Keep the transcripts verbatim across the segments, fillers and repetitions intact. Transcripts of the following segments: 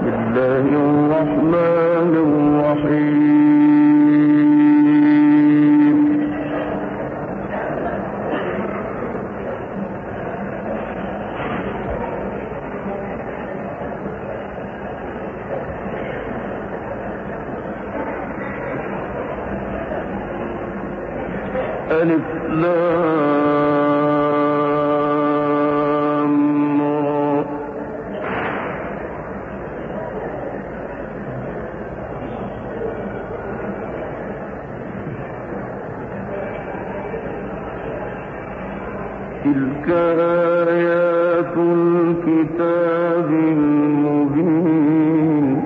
تلك آيات الكتاب المبين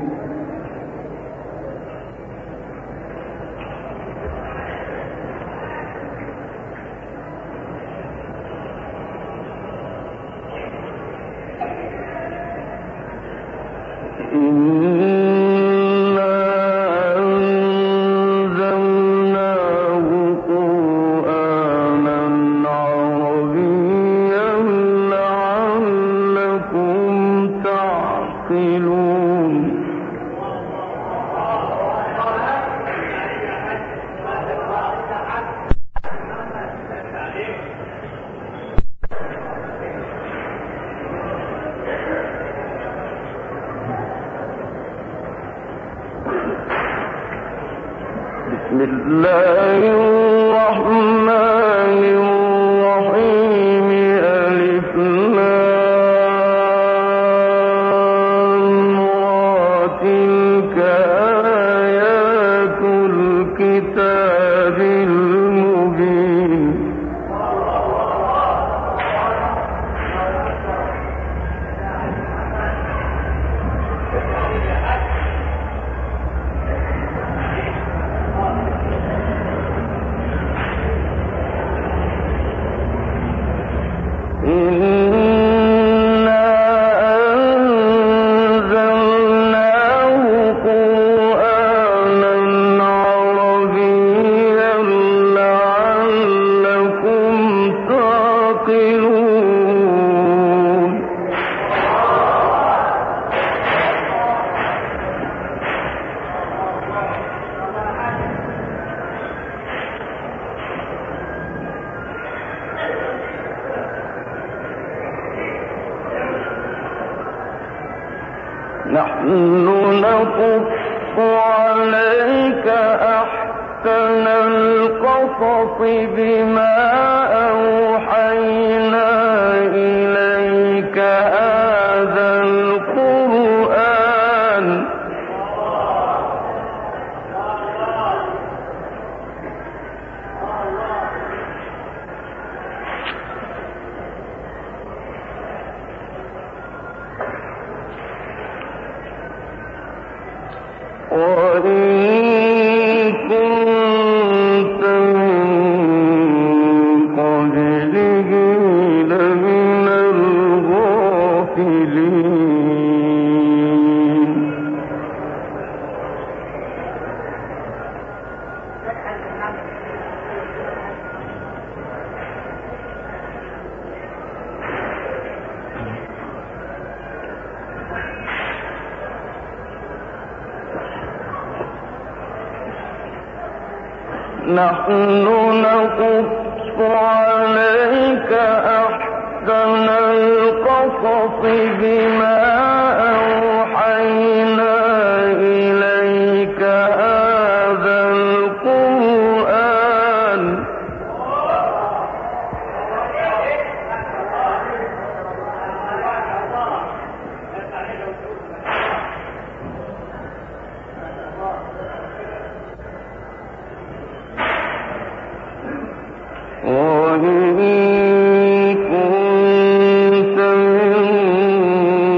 بسم الله الرحمن الرحيم ألف لام را تلك آيات الكتاب المبين نحن نقص عليك أحسن القصص بما أوحينا إليك هذا القرآن وإن كنت من قبله لمن الغافلين نحن نقص عليك أحسن القصص بما أوحينا إليك هذا القرآن وإن كنت من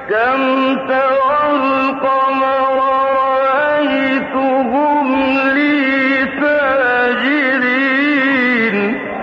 والشمس والقمر رأيتهم لي ساجدين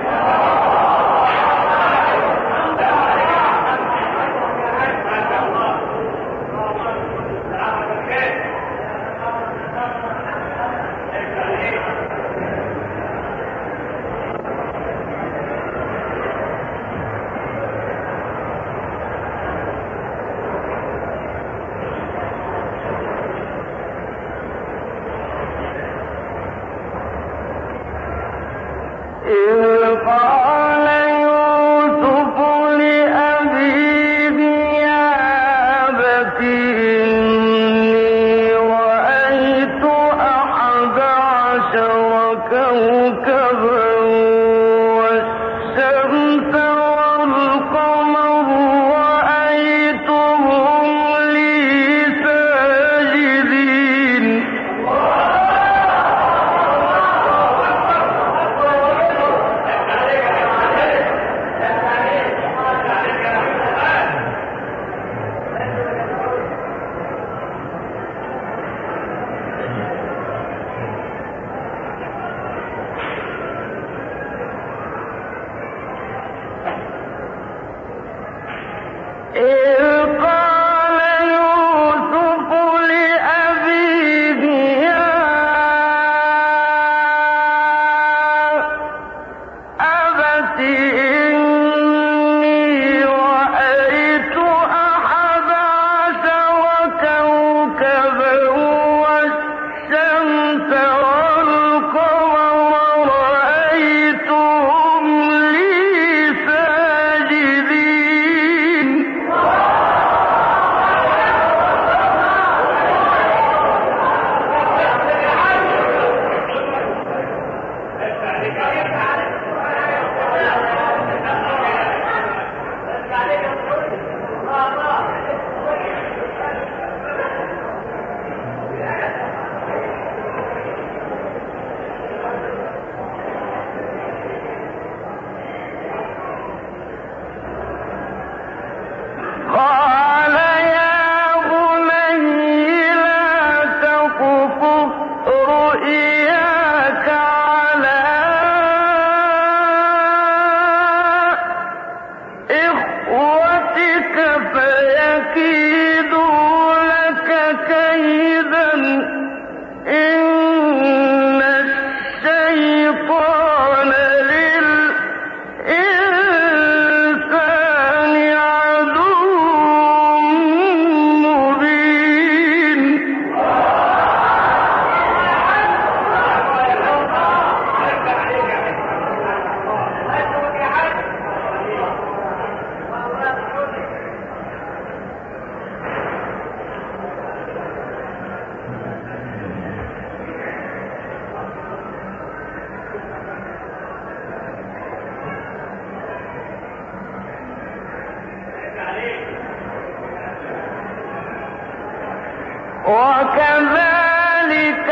وكذلك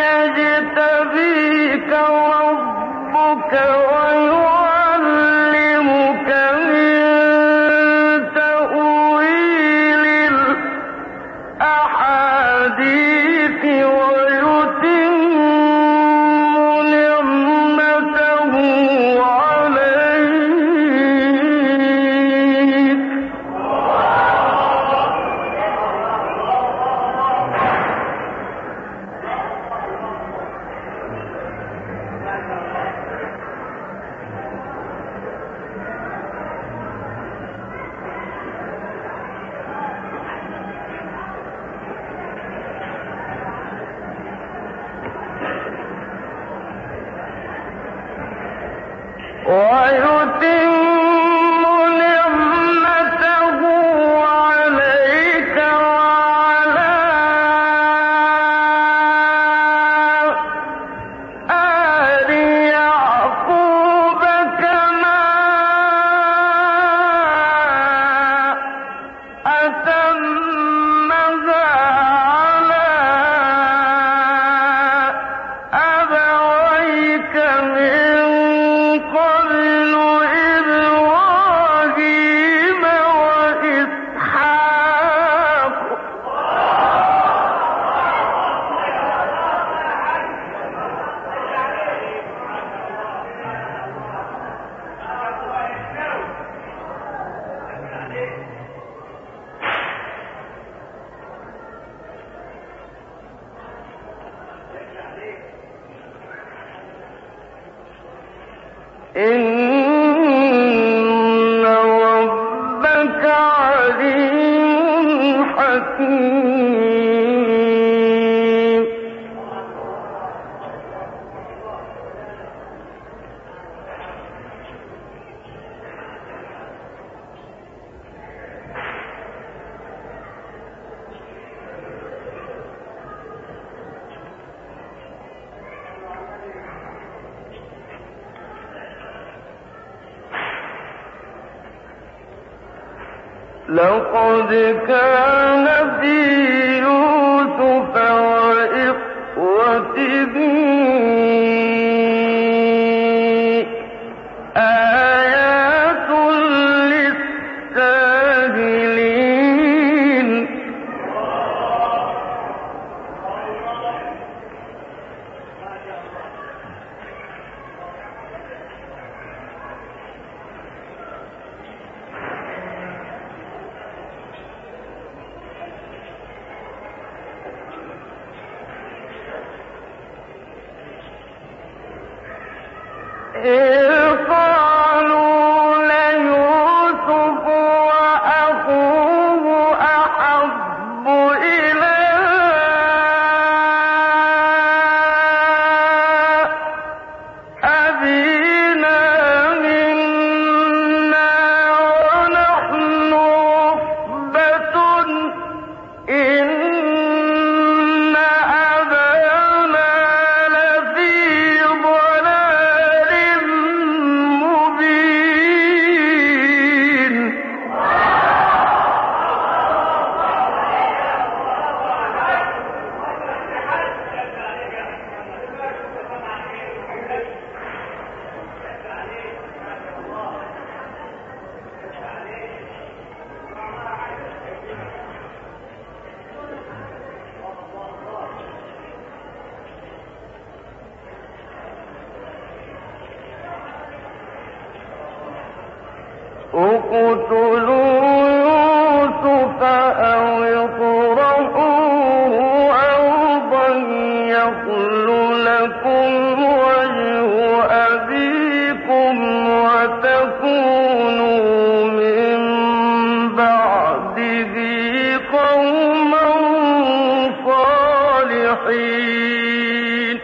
يجتبيك ربك ويعلمك من تأويل الأحاديث ويتم نعمته عليك إن ربك عليم حكيم. لقد كان في يوسف وإخوته آيات للسائلين. إذ قالوا ليوسف وأخوه أحب إلى أبينا منا ونحن عصبة إن أبانا لفي ضلال مبين. اقتلوا يوسف أو اطرحوه أرضا يخل لكم وجه أبيكم وتكونوا من بعده قوما صالحين.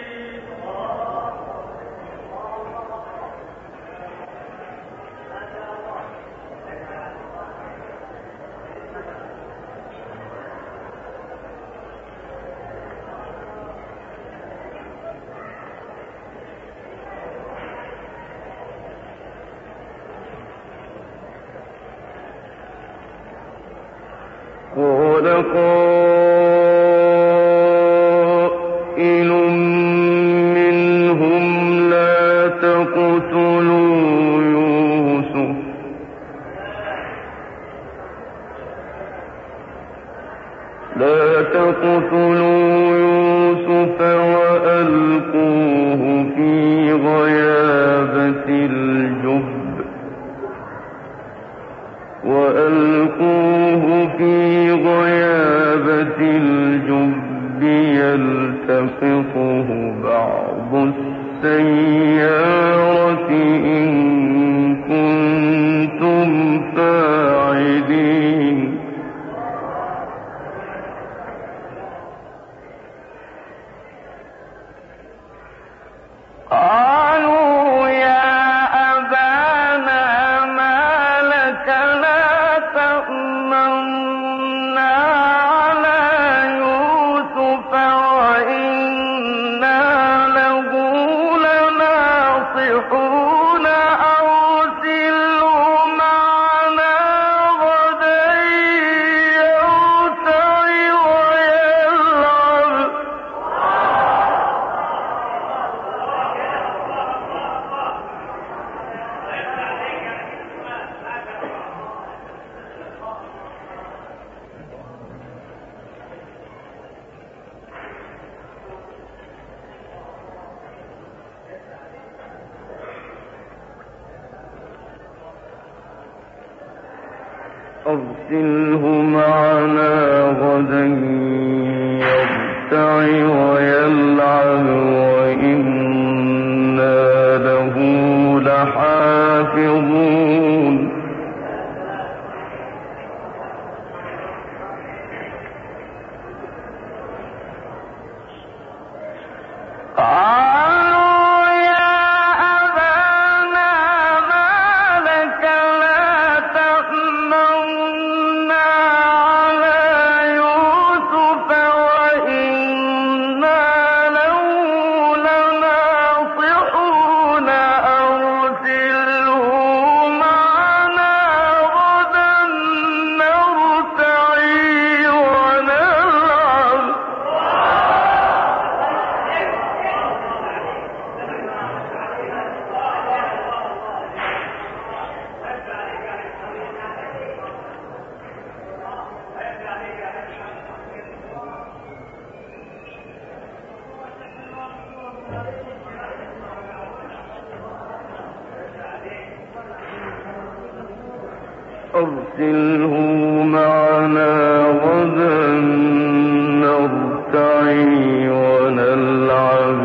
قال قائل منهم لا تقتلوا يوسف لا تقتلوا يوسف وألقوه في غيابة الجب وألقوه في غيابة الجب يلتقطه بعض السيارة إن كنتم فاعلين. قالوا يا أبانا ما لك لا تأمنا على يوسف وإنا له لناصحون أرسله معنا غدا يرتع ويلعب. أرسله معنا غدا يرتع ويلعب وإنا له لحافظون. أرسله معنا غدا نرتعي ونلعب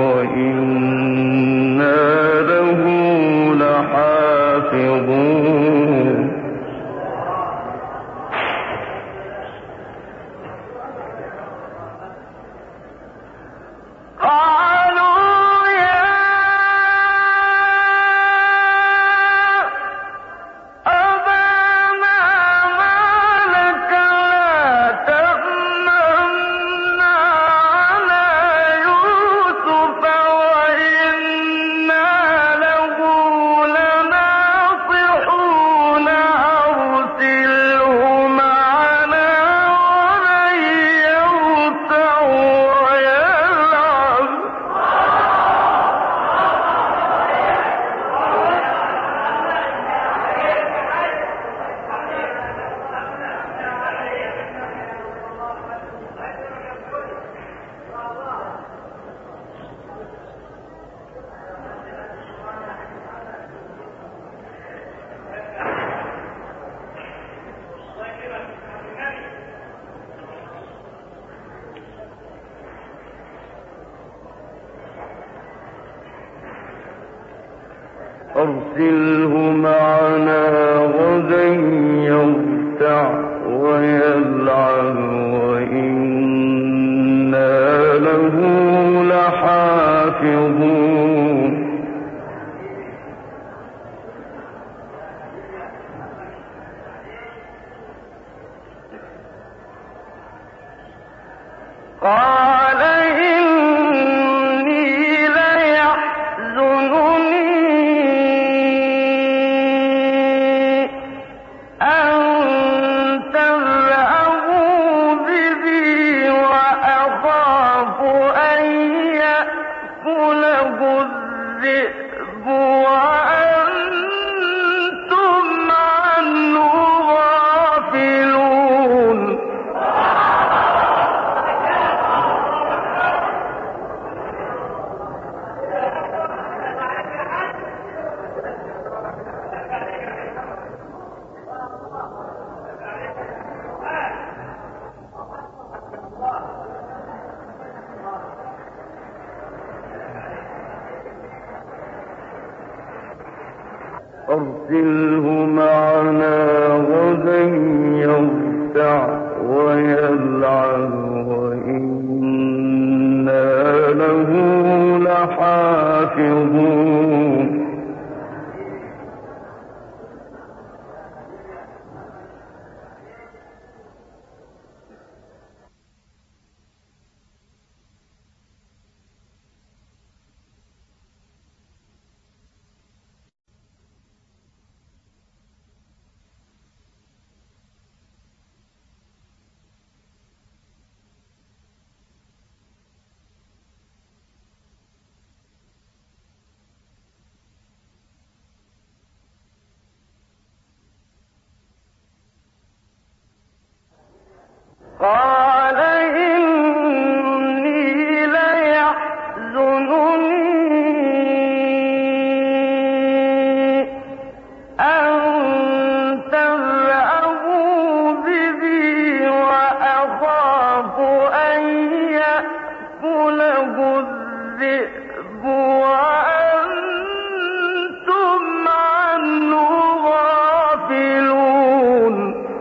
وإنا له لحافظون أرسله معنا غدا يرتع ويلعب وإنا له لحافظون قال إني ليحزنني أن تذهبوا به وأخاف أن يأكله الذئب وأنتم عنه غافلون أرسله معنا غدا يرتع ويلعب وإنا له لحافظون قال إني ليحزنني أن تذهبوا به وأخاف أن يأكله الذئب وأنتم عنه غافلون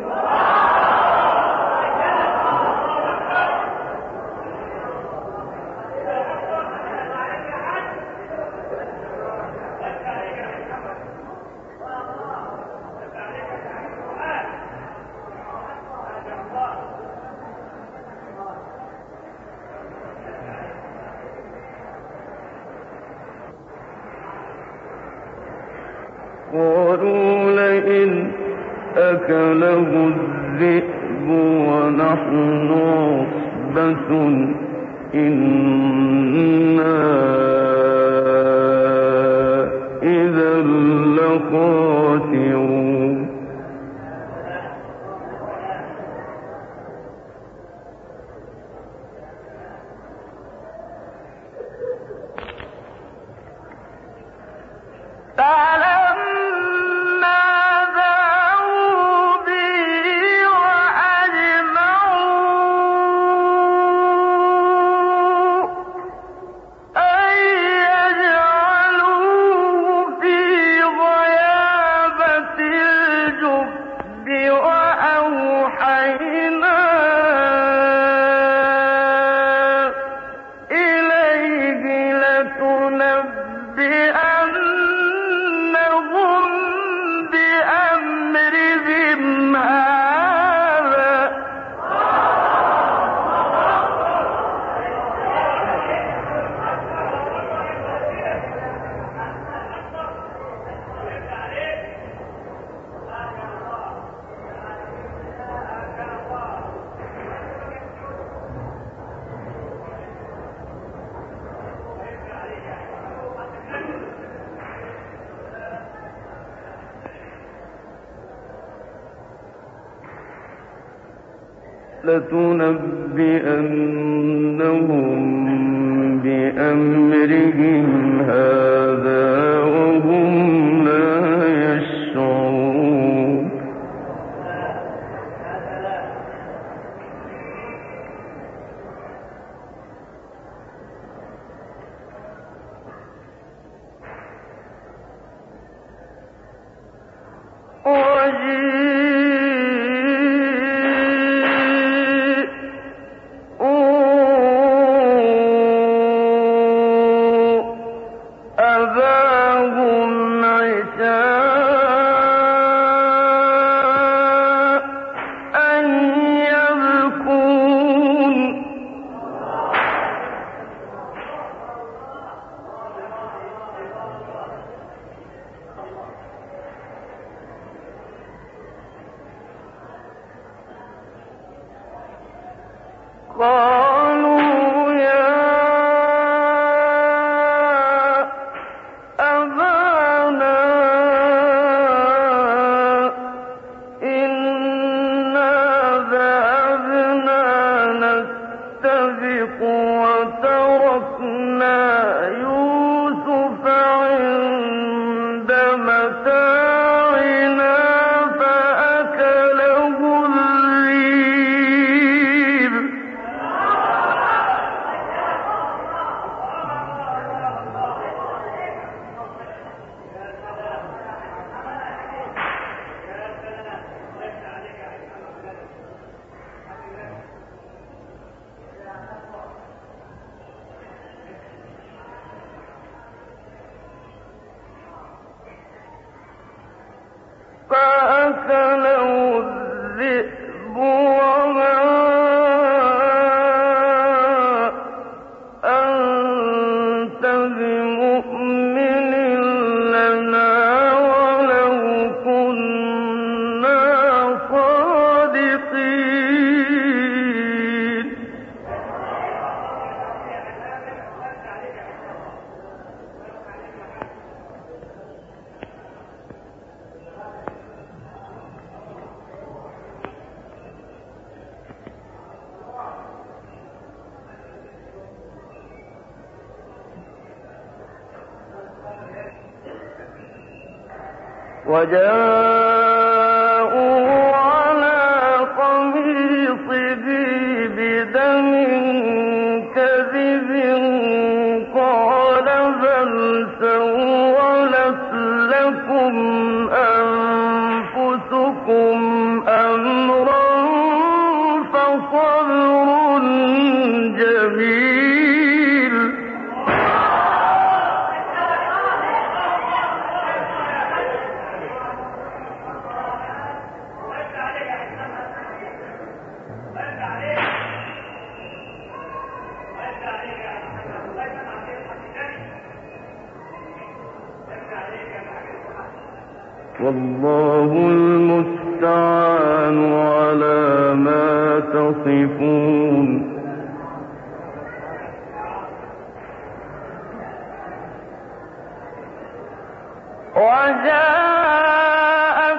قالوا لئن أكله الذئب ونحن عصبة إنا إذا لخاسرون فلما ذاقوا لتنبئنهم بأمرهم هذا وهم لا يشعرون قالوا يا أبانا إنا ذهبنا نستبق وتركنا يوسف عند متاعنا فأكله الذئب فأكله الذئب وما أنت بمؤمن لنا ولو كنا صادقين وجاءوا على قميصه بدم كذب قال بل سولت لكم أنفسكم أمرا فصبر جميل والله المستعان على ما تصفون وجاءت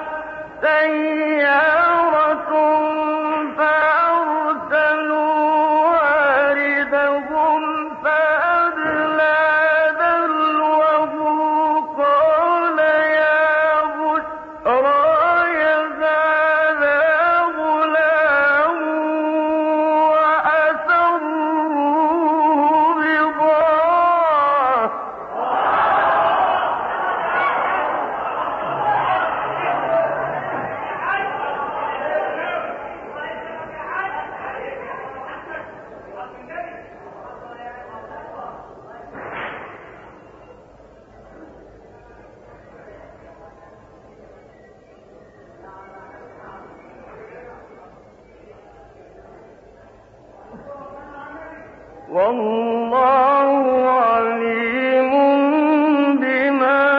سيارة فأرسلوا واردهم فأدلى دلوه قال يا بشرى هذا غلام وأسروه بضاعة والله عليم بما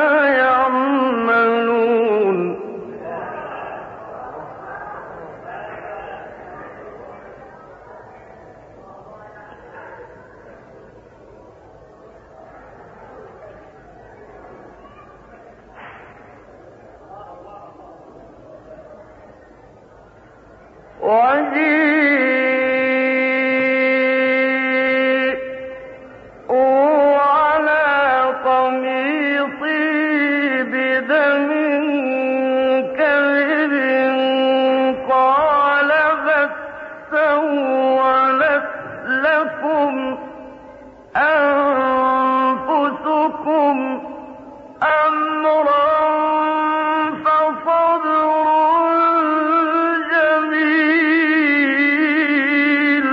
يعملون وجيء لكم أنفسكم أمرا فصبر جميل.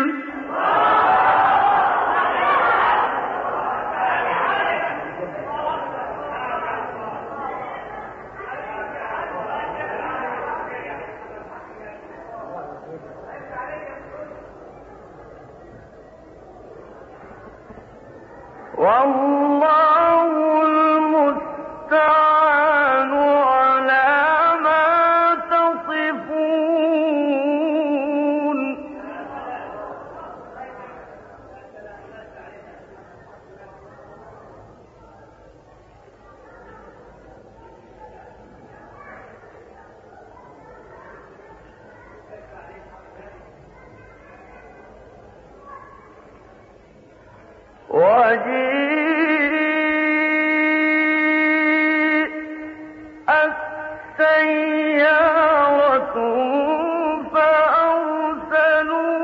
والله المستعان على ما تصفون. وجيء السيارة فأرسلوا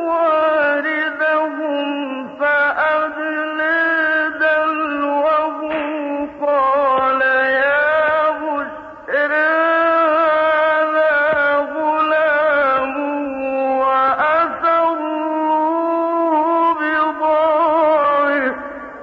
واردهم فأدلى دلوه قال يا بشرى هذا غلام وأسروه بضاعة.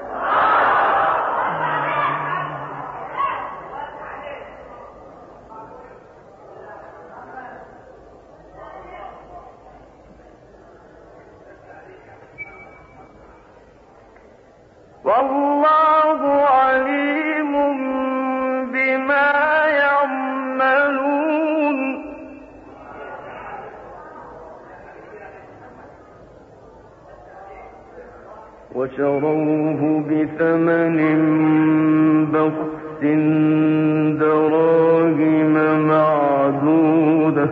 والله عليم بما يعملون. وشروه بثمن بخس دراهم معدودة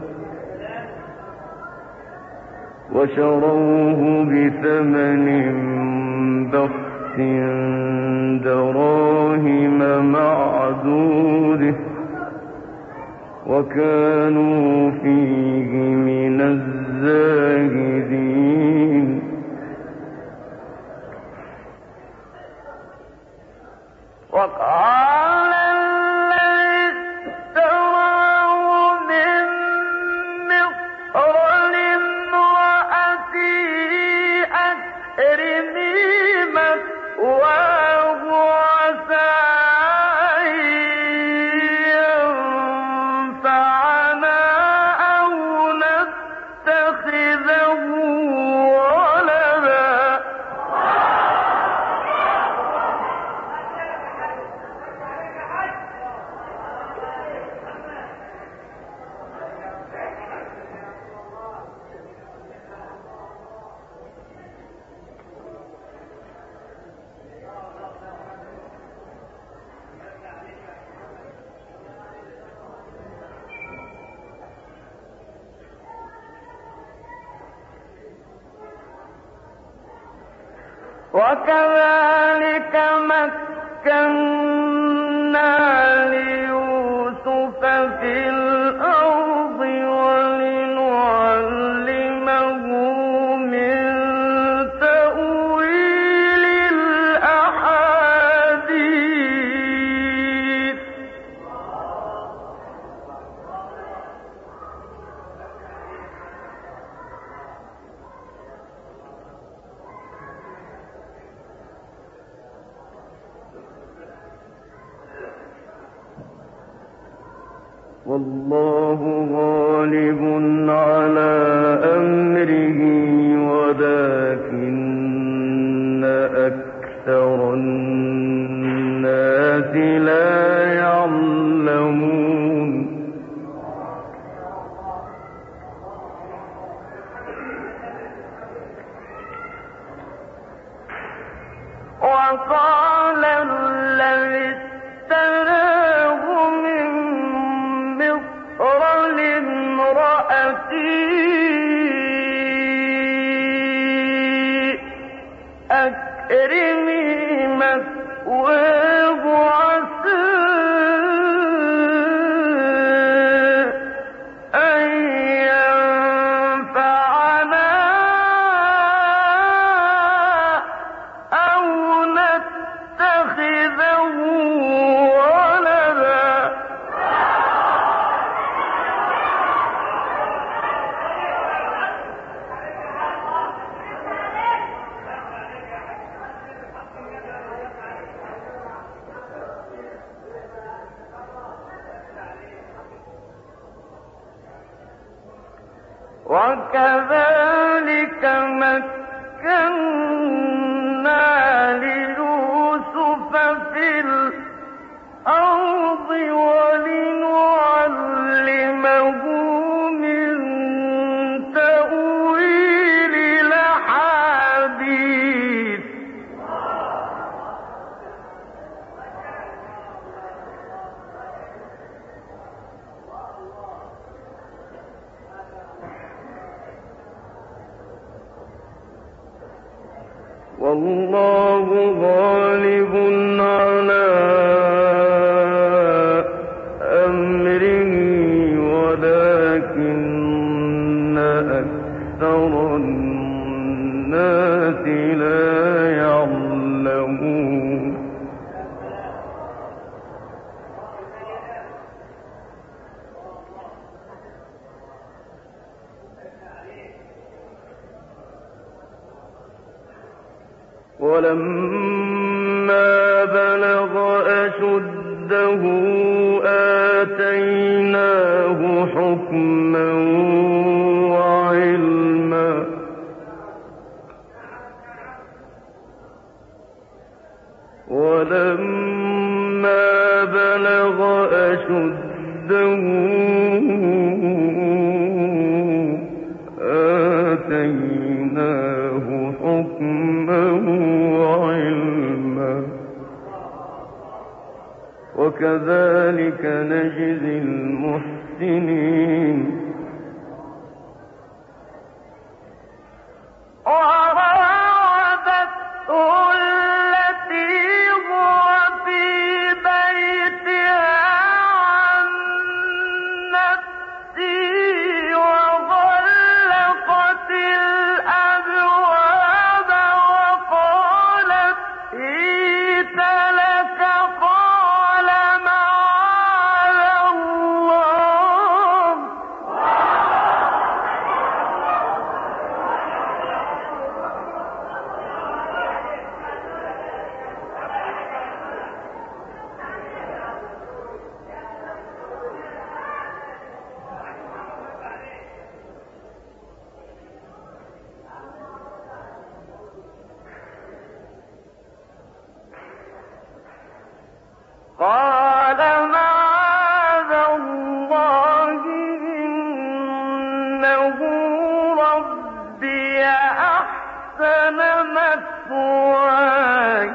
وشروه بثمن بخس دراهم معدودة وكانوا فيه من الزاهدين. وقال الذي اشتراه من مصر لامرأته أكرمي مثواه عسى أن ينفعنا أو نتخذه ولدا. وكذلك مكنا ليوسف في الأرض ولنعلمه من تأويل الأحاديث. والله غالب على أمره ولكن أكثر الناس لا يعلمون. وقال الذي اشتراه من مصر لامرأته أكرمي مثواه عسى أن ينفعنا وكذلك مكنا ليوسف في الأرض ولنعلمه من تأويل الأحاديث. والله غالب على أمره ولكن أكثر الناس لا يعلمون. ولما بلغ أشده آتيناه حكما وعلما ولما بلغ أشده آتيناه حكما وعلما وكذلك نجزي المحسنين. قال معاذ الله إنه ربي أحسن مثواي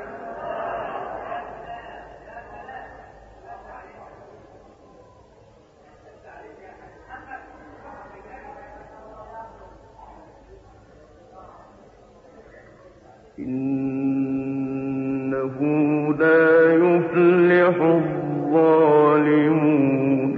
إنه لا يفلح الظالمون.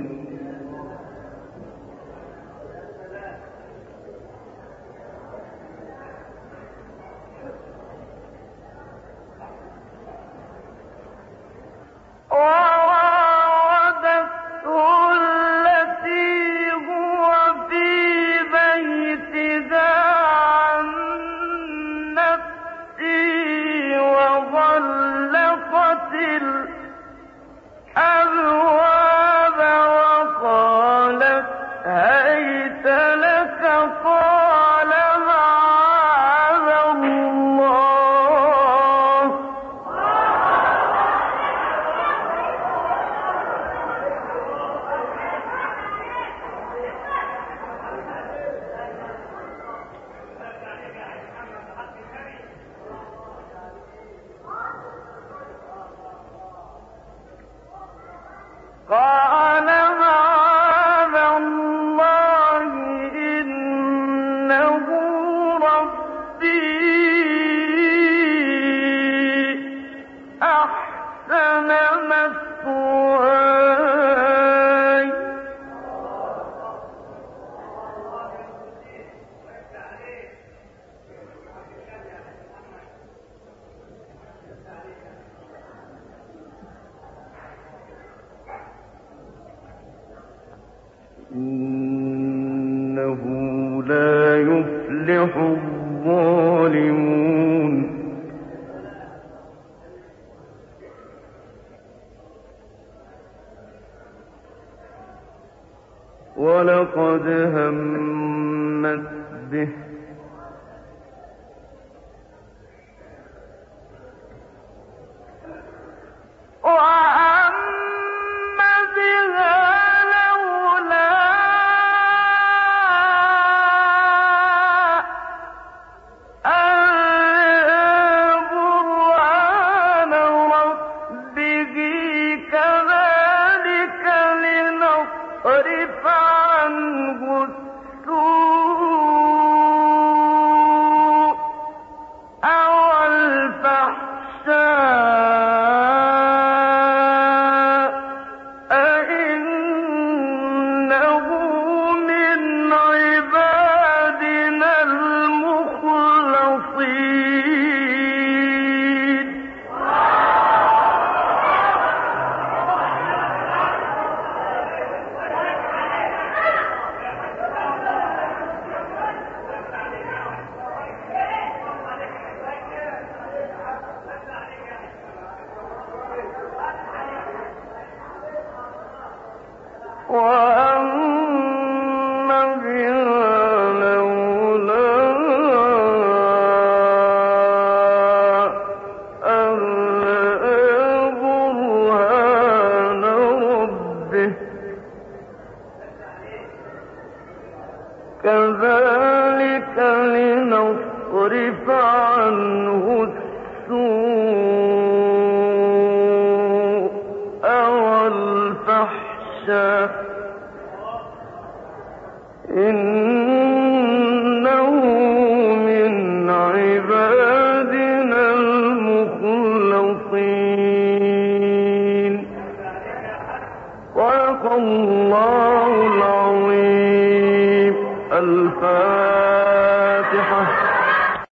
قال معاذ الله إنه ربي أحسن مثواي إنه لا يفلح الظالمون. ولقد همت وهمت به وهم بها لولا أن برهان ربه كذلك لنصرف عنه السوء والفحشاء إنه من عبادنا المخلصين وأما بها لولا أن رأى برهان ربه كذلك لنصرف عنه السوء والفحشاء إنه من عبادنا المخلصين صدق الله العظيم. الفاتحة.